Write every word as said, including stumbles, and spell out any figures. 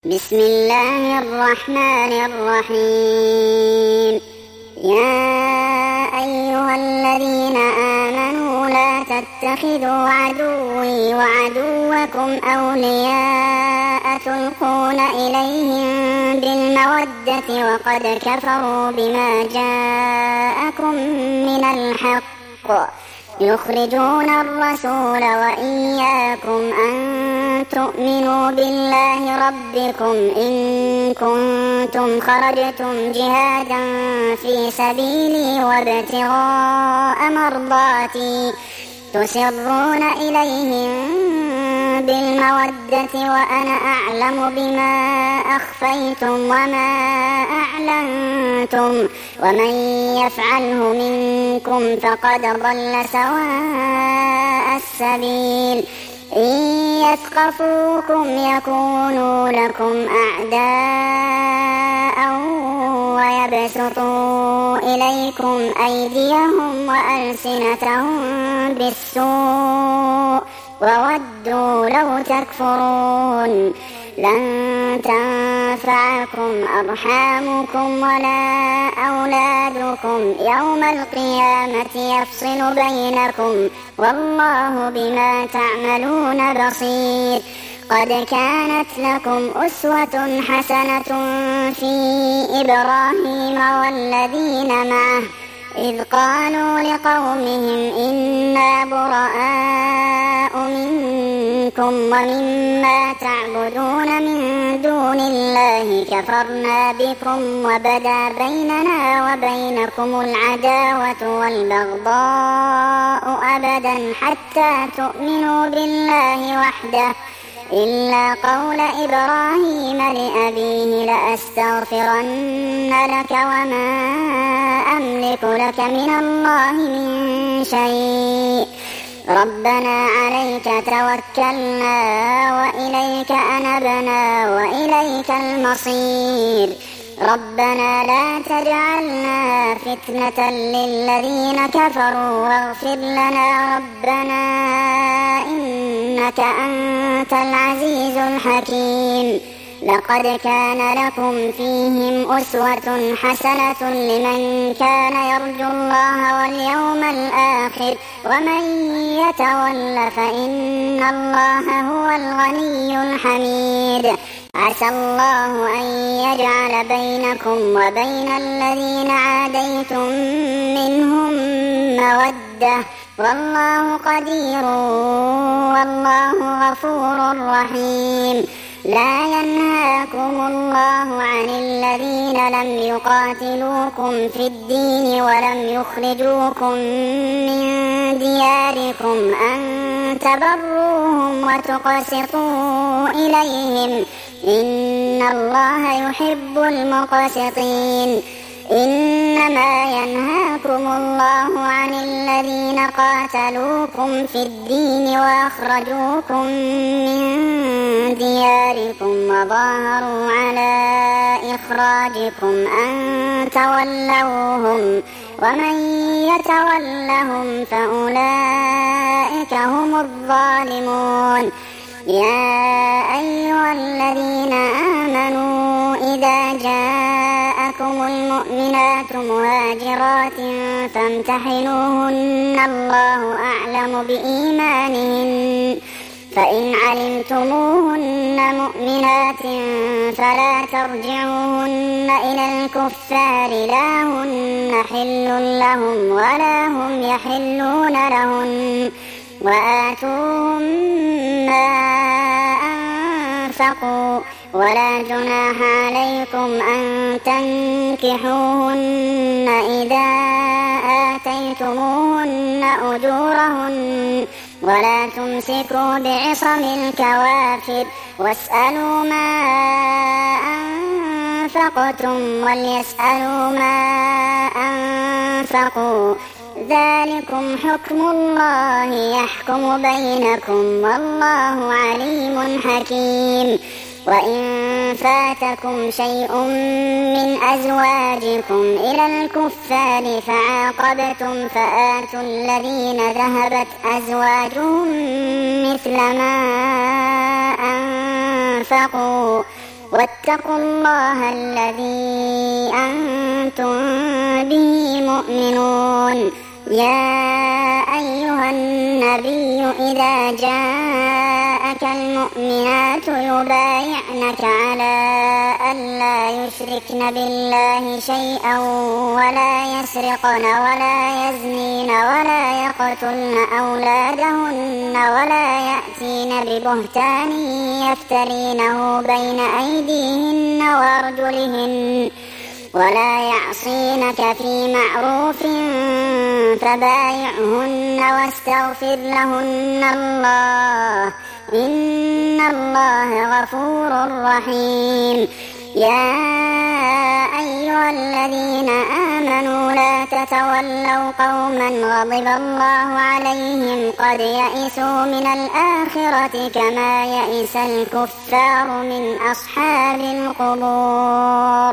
بسم الله الرحمن الرحيم. يا أيها الذين آمنوا لا تتخذوا عدوي وعدوكم أولياء تلقون إليهم بالمودة وقد كفروا بما جاءكم من الحق يخرجون الرسول وإياكم أن تؤمنوا بالله ربكم إن كنتم خرجتم جهادا في سبيلي وابتغاء مرضاتي تسرون إليهم بالمودة وأنا أعلم بما أخفيتم وما أعلنتم ومن يفعله منكم فقد ضل سواء السبيل. إن يثقفوكم يكونوا لكم أعداء ويبسطوا إليكم أيديهم وألسنتهم بالسوء وودوا لو تكفرون. لن تنفعكم أرحامكم ولا أولادكم يوم القيامة يفصل بينكم والله بما تعملون بصير. قد كانت لكم أسوة حسنة في إبراهيم والذين معه إذ قالوا لقومهم إنا براء منكم ومما تعبدون من دون الله كفرنا بكم وبدا بيننا وبينكم العداوة والبغضاء أبدا حتى تؤمنوا بالله وحده إلا قول إبراهيم لأبيه لأستغفرن لك وما أملك لك من الله من شيء ربنا عليك توكلنا وإليك أنبنا وإليك المصير. ربنا لا تجعلنا فتنة للذين كفروا واغفر لنا ربنا إنك أنت العزيز الحكيم. لقد كان لكم فيهم أسوة حسنة لمن كان يرجو الله واليوم الآخر ومن يتول فإن الله هو الغني الحميد. عسى الله أن يجعل بينكم وبين الذين عاديتم منهم مودة والله قدير والله غفور رحيم. لا ينهاكم الله عن الذين لم يقاتلوكم في الدين ولم يخرجوكم من دياركم أن تبروهم وتقسطوا إليهم إن الله يحب المقسطين. إنما ينهاكم الله عن الذين قاتلوكم في الدين وأخرجوكم من دياركم وظاهروا على إخراجكم أن تولوهم ومن يتولهم فأولئك هم الظالمون. يا أيها الذين آمنوا إذا جاءكم المؤمنات مهاجرات فامتحنوهن الله أعلم بإيمانهن فإن علمتموهن مؤمنات فلا ترجعوهن إلى الكفار لا هن حل لهم ولا هم يحلون لهن وآتوهم ما أنفقوا ولا جناح عليكم أن تنكحوهن إذا آتيتموهن أجورهن ولا تمسكوا بعصم الكوافر واسألوا ما أنفقتم وليسألوا ما أنفقوا ذلكم حكم الله يحكم بينكم والله عليم حكيم. وإن فاتكم شيء من أزواجكم إلى الكفار فعاقبتم فآتوا الذين ذهبت أزواجهم مثل ما أنفقوا واتقوا الله الذي أنتم به مؤمنون. يا أيها النبي إذا جاءك المؤمنات يبايعنك على أن لا يشركن بالله شيئا ولا يسرقن ولا يزنين ولا يقتلن أولادهن ولا يأتين ببهتان يفترينه بين أيديهن وأرجلهن ولا يعصينك في معروف فبايعهن واستغفر لهن الله إن الله غفور رحيم. يا أيها الذين آمنوا لا تتولوا قوما غضب الله عليهم قد يئسوا من الآخرة كما يئس الكفار من أصحاب القبور.